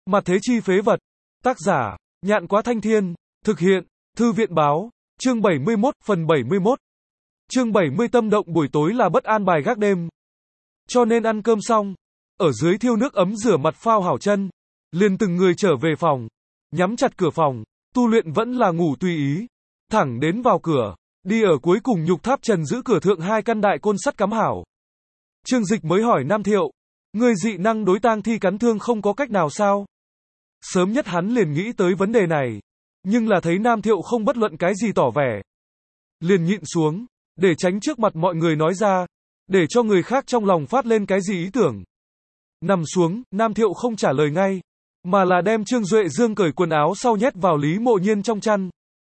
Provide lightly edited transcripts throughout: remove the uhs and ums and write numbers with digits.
Mặt thế chi phế vật. Tác giả, Nhạn Quá Thanh Thiên. Thực hiện, Thư viện Báo. Chương 71, phần 71. Chương 70 tâm động buổi tối là bất an bài gác đêm. Cho nên ăn cơm xong, ở dưới thiêu nước ấm rửa mặt phao hảo chân, liền từng người trở về phòng, nhắm chặt cửa phòng, tu luyện vẫn là ngủ tùy ý, thẳng đến vào cửa, đi ở cuối cùng nhục tháp trần giữ cửa thượng hai căn đại côn sắt cắm hảo. Trương Dịch mới hỏi Nam Thiệu, ngươi dị năng đối tang thi cắn thương không có cách nào sao? Sớm nhất hắn liền nghĩ tới vấn đề này, nhưng là thấy Nam Thiệu không bất luận cái gì tỏ vẻ, liền nhịn xuống, để tránh trước mặt mọi người nói ra, để cho người khác trong lòng phát lên cái gì ý tưởng. Nằm xuống, Nam Thiệu không trả lời ngay, mà là đem Trương Duệ Dương cởi quần áo sau nhét vào Lý Mộ Nhiên trong chăn.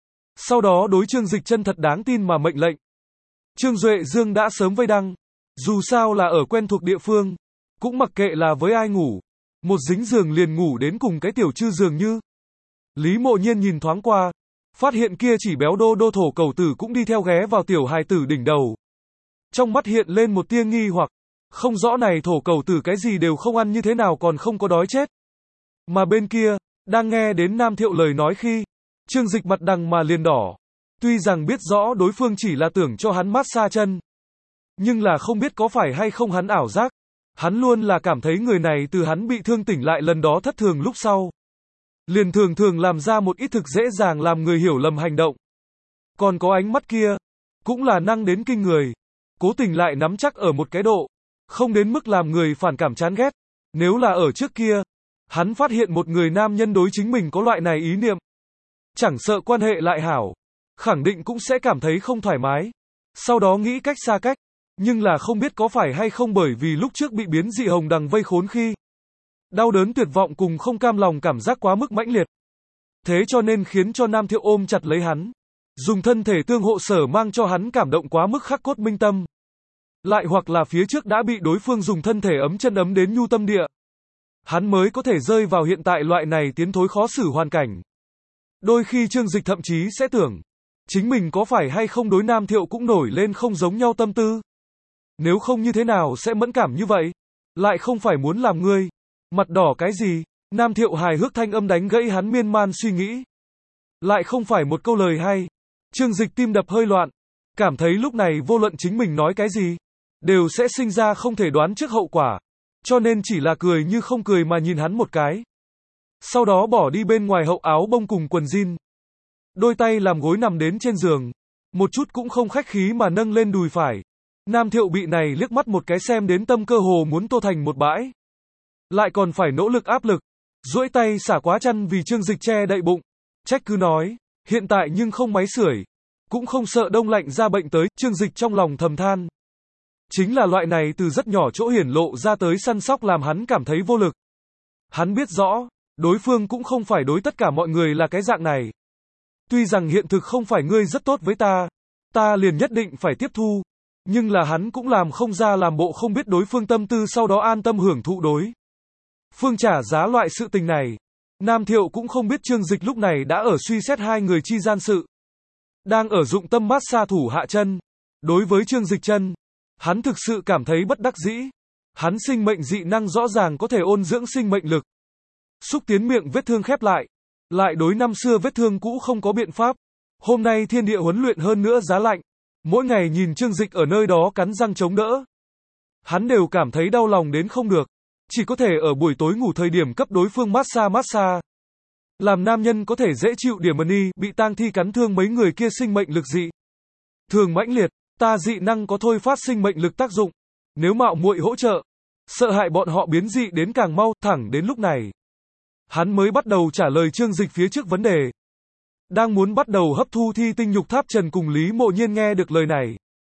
Sau đó đối Trương Dịch chân thật đáng tin mà mệnh lệnh. Trương Duệ Dương đã sớm vây đăng, dù sao là ở quen thuộc địa phương, cũng mặc kệ là với ai ngủ, một dính giường liền ngủ đến cùng cái tiểu chư dường như. Lý Mộ Nhiên nhìn thoáng qua, phát hiện kia chỉ béo đô đô thổ cầu tử cũng đi theo ghé vào tiểu hài tử đỉnh đầu. Trong mắt hiện lên một tia nghi hoặc, không rõ này thổ cầu tử cái gì đều không ăn như thế nào còn không có đói chết. Mà bên kia, đang nghe đến Nam Thiệu lời nói khi, Trương Dịch mặt đằng mà liền đỏ. Tuy rằng biết rõ đối phương chỉ là tưởng cho hắn massage chân, nhưng là không biết có phải hay không hắn ảo giác. Hắn luôn là cảm thấy người này từ hắn bị thương tỉnh lại lần đó thất thường lúc sau, liền thường thường làm ra một ít thực dễ dàng làm người hiểu lầm hành động. Còn có ánh mắt kia, cũng là năng đến kinh người, cố tình lại nắm chắc ở một cái độ, không đến mức làm người phản cảm chán ghét. Nếu là ở trước kia, hắn phát hiện một người nam nhân đối chính mình có loại này ý niệm, chẳng sợ quan hệ lại hảo, khẳng định cũng sẽ cảm thấy không thoải mái, sau đó nghĩ cách xa cách. Nhưng là không biết có phải hay không bởi vì lúc trước bị biến dị hồng đằng vây khốn khi, đau đớn tuyệt vọng cùng không cam lòng cảm giác quá mức mãnh liệt. Thế cho nên khiến cho Nam Thiệu ôm chặt lấy hắn, dùng thân thể tương hộ sở mang cho hắn cảm động quá mức khắc cốt minh tâm. Lại hoặc là phía trước đã bị đối phương dùng thân thể ấm chân ấm đến nhu tâm địa, hắn mới có thể rơi vào hiện tại loại này tiến thối khó xử hoàn cảnh. Đôi khi Trương Dịch thậm chí sẽ tưởng, chính mình có phải hay không đối Nam Thiệu cũng nổi lên không giống nhau tâm tư. Nếu không như thế nào sẽ mẫn cảm như vậy? Lại không phải muốn làm ngươi. Mặt đỏ cái gì? Nam Thiệu hài hước thanh âm đánh gãy hắn miên man suy nghĩ. Lại không phải một câu lời hay. Trương Dịch tim đập hơi loạn, cảm thấy lúc này vô luận chính mình nói cái gì, đều sẽ sinh ra không thể đoán trước hậu quả. Cho nên chỉ là cười như không cười mà nhìn hắn một cái. Sau đó bỏ đi bên ngoài hậu áo bông cùng quần jean. Đôi tay làm gối nằm đến trên giường. Một chút cũng không khách khí mà nâng lên đùi phải. Nam Thiệu bị này liếc mắt một cái xem đến tâm cơ hồ muốn tô thành một bãi. Lại còn phải nỗ lực áp lực, duỗi tay xả quá chăn vì Trương Dịch che đậy bụng. Trách cứ nói, hiện tại nhưng không máy sưởi, cũng không sợ đông lạnh ra bệnh tới. Trương Dịch trong lòng thầm than. Chính là loại này từ rất nhỏ chỗ hiển lộ ra tới săn sóc làm hắn cảm thấy vô lực. Hắn biết rõ, đối phương cũng không phải đối tất cả mọi người là cái dạng này. Tuy rằng hiện thực không phải ngươi rất tốt với ta liền nhất định phải tiếp thu. Nhưng là hắn cũng làm không ra làm bộ không biết đối phương tâm tư sau đó an tâm hưởng thụ đối phương trả giá loại sự tình này. Nam Thiệu cũng không biết Trương Dịch lúc này đã ở suy xét hai người chi gian sự. Đang ở dụng tâm massage thủ hạ chân. Đối với Trương Dịch chân, hắn thực sự cảm thấy bất đắc dĩ. Hắn sinh mệnh dị năng rõ ràng có thể ôn dưỡng sinh mệnh lực, xúc tiến miệng vết thương khép lại đối năm xưa vết thương cũ không có biện pháp. Hôm nay thiên địa huấn luyện hơn nữa giá lạnh. Mỗi ngày nhìn Trương Dịch ở nơi đó cắn răng chống đỡ, hắn đều cảm thấy đau lòng đến không được. Chỉ có thể ở buổi tối ngủ thời điểm cấp đối phương massage. Làm nam nhân có thể dễ chịu điểm y, bị tang thi cắn thương mấy người kia sinh mệnh lực dị thường mãnh liệt, ta dị năng có thôi phát sinh mệnh lực tác dụng. Nếu mạo muội hỗ trợ, sợ hại bọn họ biến dị đến càng mau. Thẳng đến lúc này, hắn mới bắt đầu trả lời Trương Dịch phía trước vấn đề. Đang muốn bắt đầu hấp thu thi tinh nhục tháp trần cùng Lý Mộ Nhiên nghe được lời này,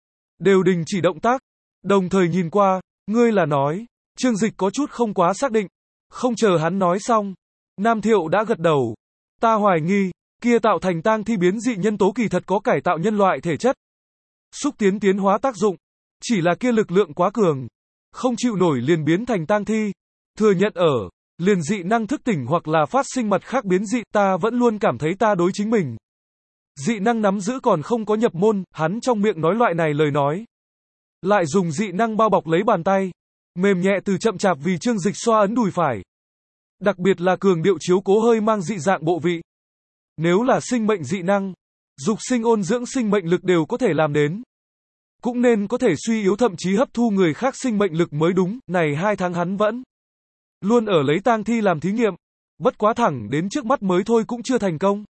đều đình chỉ động tác, đồng thời nhìn qua. Ngươi là nói, Trương Dịch có chút không quá xác định. Không chờ hắn nói xong, Nam Thiệu đã gật đầu. Ta hoài nghi, kia tạo thành tang thi biến dị nhân tố kỳ thật có cải tạo nhân loại thể chất, xúc tiến hóa tác dụng. Chỉ là kia lực lượng quá cường, không chịu nổi liền biến thành tang thi. Thừa nhận ở liền dị năng thức tỉnh hoặc là phát sinh mặt khác biến dị. Ta vẫn luôn cảm thấy ta đối chính mình dị năng nắm giữ còn không có nhập môn. Hắn trong miệng nói loại này lời nói, lại dùng dị năng bao bọc lấy bàn tay, mềm nhẹ từ chậm chạp vì Trương Dịch xoa ấn đùi phải. Đặc biệt là cường điệu chiếu cố hơi mang dị dạng bộ vị. Nếu là sinh mệnh dị năng, dục sinh ôn dưỡng sinh mệnh lực đều có thể làm đến. Cũng nên có thể suy yếu thậm chí hấp thu người khác sinh mệnh lực mới đúng, này 2 tháng hắn vẫn luôn ở lấy tang thi làm thí nghiệm, bất quá thẳng đến trước mắt mới thôi cũng chưa thành công.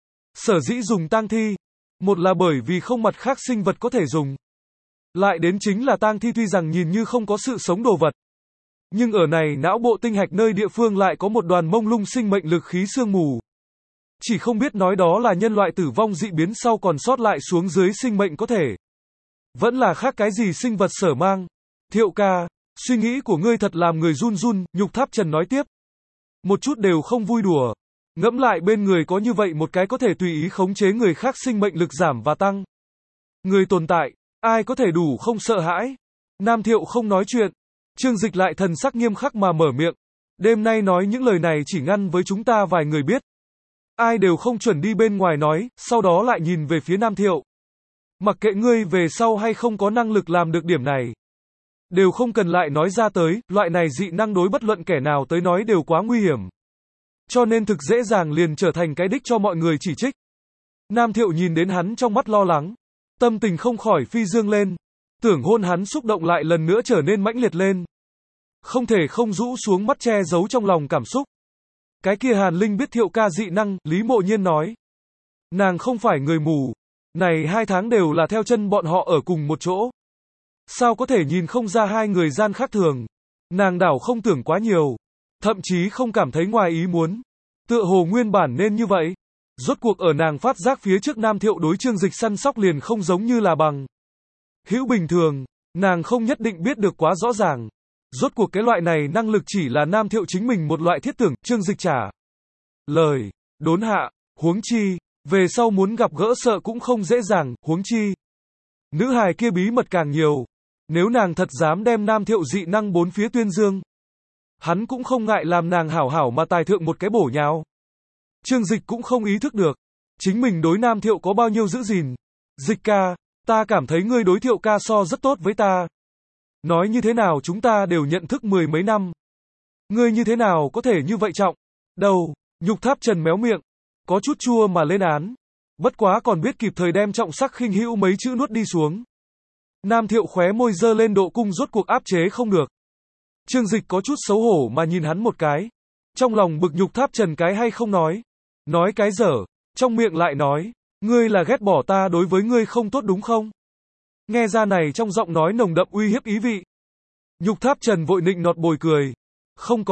Sở dĩ dùng tang thi, một là bởi vì không mặt khác sinh vật có thể dùng. Lại đến chính là tang thi tuy rằng nhìn như không có sự sống đồ vật, nhưng ở này não bộ tinh hạch nơi địa phương lại có một đoàn mông lung sinh mệnh lực khí sương mù. Chỉ không biết nói đó là nhân loại tử vong dị biến sau còn sót lại xuống dưới sinh mệnh có thể. Vẫn là khác cái gì sinh vật sở mang. Thiệu ca, suy nghĩ của ngươi thật làm người run run, Nhục Tháp Trần nói tiếp. Một chút đều không vui đùa. Ngẫm lại bên người có như vậy một cái có thể tùy ý khống chế người khác sinh mệnh lực giảm và tăng. Người tồn tại, ai có thể đủ không sợ hãi. Nam Thiệu không nói chuyện. Trương Dịch lại thần sắc nghiêm khắc mà mở miệng. Đêm nay nói những lời này chỉ ngăn với chúng ta vài người biết. Ai đều không chuẩn đi bên ngoài nói, sau đó lại nhìn về phía Nam Thiệu. Mặc kệ ngươi về sau hay không có năng lực làm được điểm này. Đều không cần lại nói ra tới, loại này dị năng đối bất luận kẻ nào tới nói đều quá nguy hiểm. Cho nên thực dễ dàng liền trở thành cái đích cho mọi người chỉ trích. Nam Thiệu nhìn đến hắn trong mắt lo lắng. Tâm tình không khỏi phi dương lên. Tưởng hôn hắn xúc động lại lần nữa trở nên mãnh liệt lên. Không thể không rũ xuống mắt che giấu trong lòng cảm xúc. Cái kia Hàn Linh biết Thiệu ca dị năng, Lý Mộ Nhiên nói. Nàng không phải người mù. Này 2 tháng đều là theo chân bọn họ ở cùng một chỗ. Sao có thể nhìn không ra hai người gian khác thường. Nàng đảo không tưởng quá nhiều. Thậm chí không cảm thấy ngoài ý muốn. Tựa hồ nguyên bản nên như vậy. Rốt cuộc ở nàng phát giác phía trước Nam Thiệu đối Trương Dịch săn sóc liền không giống như là bằng hữu bình thường. Nàng không nhất định biết được quá rõ ràng. Rốt cuộc cái loại này năng lực chỉ là Nam Thiệu chính mình một loại thiết tưởng. Trương Dịch trả lời. Đốn hạ. Huống chi. Về sau muốn gặp gỡ sợ cũng không dễ dàng. Huống chi. Nữ hài kia bí mật càng nhiều. Nếu nàng thật dám đem Nam Thiệu dị năng 4 phía tuyên dương, hắn cũng không ngại làm nàng hảo hảo mà tài thượng một cái bổ nhào. Trương Dịch cũng không ý thức được. Chính mình đối Nam Thiệu có bao nhiêu giữ gìn. Dịch ca, ta cảm thấy ngươi đối Thiệu ca so rất tốt với ta. Nói như thế nào chúng ta đều nhận thức 10 mấy năm. Ngươi như thế nào có thể như vậy trọng? Đâu, Nhục Tháp Trần méo miệng. Có chút chua mà lên án. Bất quá còn biết kịp thời đem trọng sắc khinh hữu mấy chữ nuốt đi xuống. Nam Thiệu khóe môi dơ lên độ cung rốt cuộc áp chế không được. Trương Dịch có chút xấu hổ mà nhìn hắn một cái. Trong lòng bực Nhục Tháp Trần cái hay không nói. Nói cái dở. Trong miệng lại nói. Ngươi là ghét bỏ ta đối với ngươi không tốt đúng không? Nghe ra này trong giọng nói nồng đậm uy hiếp ý vị. Nhục Tháp Trần vội nịnh nọt bồi cười. Không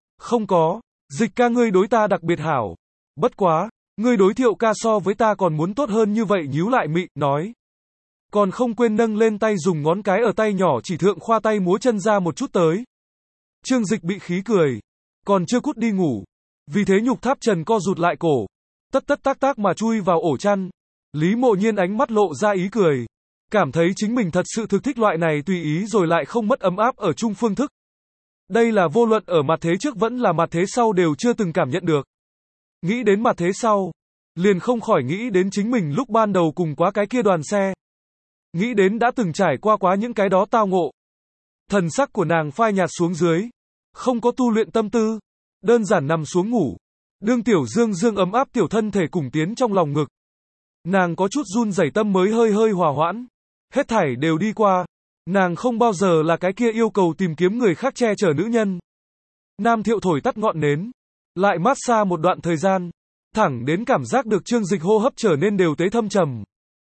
có. Dịch ca ngươi đối ta đặc biệt hảo. Bất quá. Ngươi đối Thiệu ca so với ta còn muốn tốt hơn như vậy nhíu lại mị, nói. Còn không quên nâng lên tay dùng ngón cái ở tay nhỏ chỉ thượng khoa tay múa chân ra một chút tới. Trương Dịch bị khí cười. Còn chưa cút đi ngủ. Vì thế Nhục Tháp Trần co rụt lại cổ. Tất tác mà chui vào ổ chăn. Lý Mộ Nhiên ánh mắt lộ ra ý cười. Cảm thấy chính mình thật sự thực thích loại này tùy ý rồi lại không mất ấm áp ở chung phương thức. Đây là vô luận ở mặt thế trước vẫn là mặt thế sau đều chưa từng cảm nhận được. Nghĩ đến mặt thế sau, liền không khỏi nghĩ đến chính mình lúc ban đầu cùng quá cái kia đoàn xe. Nghĩ đến đã từng trải qua quá những cái đó tao ngộ. Thần sắc của nàng phai nhạt xuống dưới. Không có tu luyện tâm tư. Đơn giản nằm xuống ngủ. Đương Tiểu Dương ấm áp tiểu thân thể cùng tiến trong lòng ngực. Nàng có chút run rẩy tâm mới hơi hòa hoãn. Hết thảy đều đi qua. Nàng không bao giờ là cái kia yêu cầu tìm kiếm người khác che chở nữ nhân. Nam Thiệu thổi tắt ngọn nến. Lại mát xa một đoạn thời gian. Thẳng đến cảm giác được Trương Dịch hô hấp trở nên đều tế thâm trầm.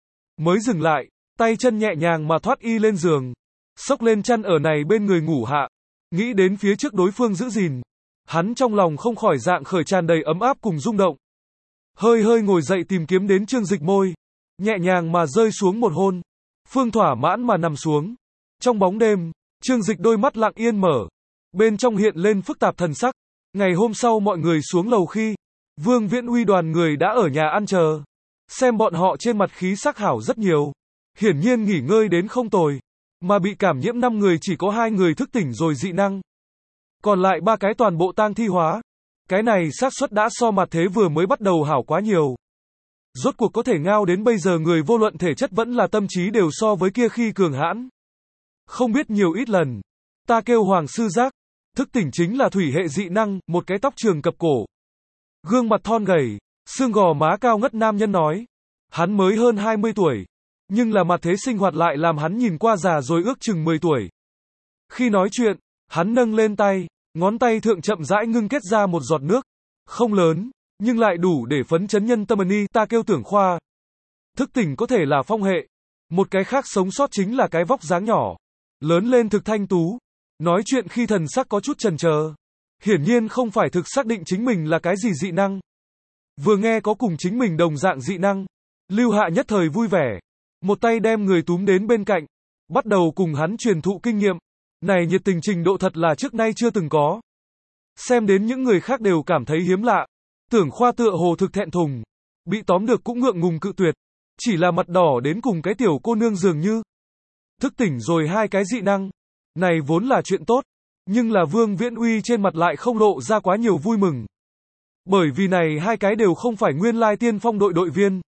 Mới dừng lại. Tay chân nhẹ nhàng mà thoát y lên giường. Xốc lên chăn ở này bên người ngủ hạ. Nghĩ đến phía trước đối phương giữ gìn. Hắn trong lòng không khỏi dạng khởi tràn đầy ấm áp cùng rung động. Hơi ngồi dậy tìm kiếm đến Trương Dịch môi. Nhẹ nhàng mà rơi xuống một hôn. Phương thỏa mãn mà nằm xuống. Trong bóng đêm, Trương Dịch đôi mắt lặng yên mở. Bên trong hiện lên phức tạp thần sắc. Ngày hôm sau mọi người xuống lầu khi, Vương Viễn Uy đoàn người đã ở nhà ăn chờ. Xem bọn họ trên mặt khí sắc hảo rất nhiều. Hiển nhiên nghỉ ngơi đến không tồi. Mà bị cảm nhiễm 5 người chỉ có 2 người thức tỉnh rồi dị năng. Còn lại 3 cái toàn bộ tang thi hóa. Cái này xác suất đã so mặt thế vừa mới bắt đầu hảo quá nhiều. Rốt cuộc có thể ngao đến bây giờ người vô luận thể chất vẫn là tâm trí đều so với kia khi cường hãn. Không biết nhiều ít lần. Ta kêu Hoàng sư giác. Thức tỉnh chính là thủy hệ dị năng, một cái tóc trường cập cổ. Gương mặt thon gầy, xương gò má cao ngất nam nhân nói. Hắn mới hơn 20 tuổi. Nhưng là mặt thế sinh hoạt lại làm hắn nhìn qua già rồi ước chừng 10 tuổi. Khi nói chuyện, hắn nâng lên tay, ngón tay thượng chậm rãi ngưng kết ra một giọt nước. Không lớn, nhưng lại đủ để phấn chấn nhân tâm ni, ta kêu Tưởng Khoa. Thức tỉnh có thể là phong hệ. Một cái khác sống sót chính là cái vóc dáng nhỏ. Lớn lên thực thanh tú. Nói chuyện khi thần sắc có chút chần chờ. Hiển nhiên không phải thực xác định chính mình là cái gì dị năng. Vừa nghe có cùng chính mình đồng dạng dị năng. Lưu Hạ nhất thời vui vẻ. Một tay đem người túm đến bên cạnh. Bắt đầu cùng hắn truyền thụ kinh nghiệm. Này nhiệt tình trình độ thật là trước nay chưa từng có. Xem đến những người khác đều cảm thấy hiếm lạ. Tưởng Khoa tựa hồ thực thẹn thùng. Bị tóm được cũng ngượng ngùng cự tuyệt. Chỉ là mặt đỏ đến cùng cái tiểu cô nương dường như. Thức tỉnh rồi hai cái dị năng. Này vốn là chuyện tốt. Nhưng là Vương Viễn Uy trên mặt lại không lộ ra quá nhiều vui mừng. Bởi vì này hai cái đều không phải nguyên lai tiên phong đội đội viên.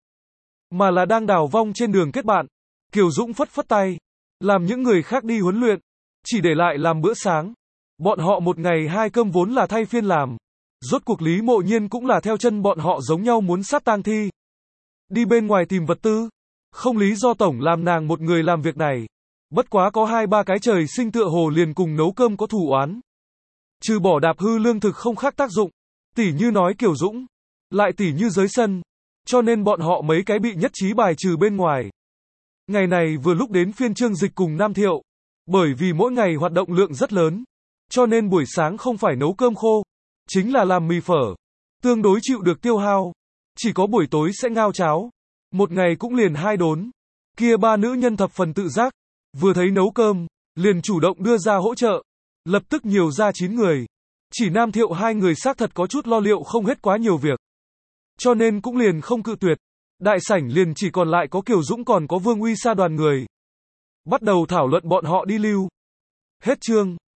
Mà là đang đào vong trên đường kết bạn. Kiều Dũng phất phất tay. Làm những người khác đi huấn luyện. Chỉ để lại làm bữa sáng. Bọn họ một ngày hai cơm vốn là thay phiên làm. Rốt cuộc Lý Mộ Nhiên cũng là theo chân bọn họ giống nhau muốn sát tang thi. Đi bên ngoài tìm vật tư. Không lý do tổng làm nàng một người làm việc này. Bất quá có 2-3 cái trời sinh tựa hồ liền cùng nấu cơm có thù oán. Trừ bỏ đạp hư lương thực không khác tác dụng. Tỉ như nói Kiều Dũng. Lại tỉ như giới sân. Cho nên bọn họ mấy cái bị nhất trí bài trừ bên ngoài. Ngày này vừa lúc đến phiên Trương Dịch cùng Nam Thiệu. Bởi vì mỗi ngày hoạt động lượng rất lớn. Cho nên buổi sáng không phải nấu cơm khô. Chính là làm mì phở. Tương đối chịu được tiêu hao. Chỉ có buổi tối sẽ ngao cháo. Một ngày cũng liền 2 đốn. Kia 3 nữ nhân thập phần tự giác. Vừa thấy nấu cơm, liền chủ động đưa ra hỗ trợ. Lập tức nhiều ra 9 người. Chỉ Nam Thiệu 2 người xác thật có chút lo liệu không hết quá nhiều việc. Cho nên cũng liền không cự tuyệt. Đại sảnh liền chỉ còn lại có Kiều Dũng còn có Vương Uy Sa đoàn người. Bắt đầu thảo luận bọn họ đi lưu. Hết chương.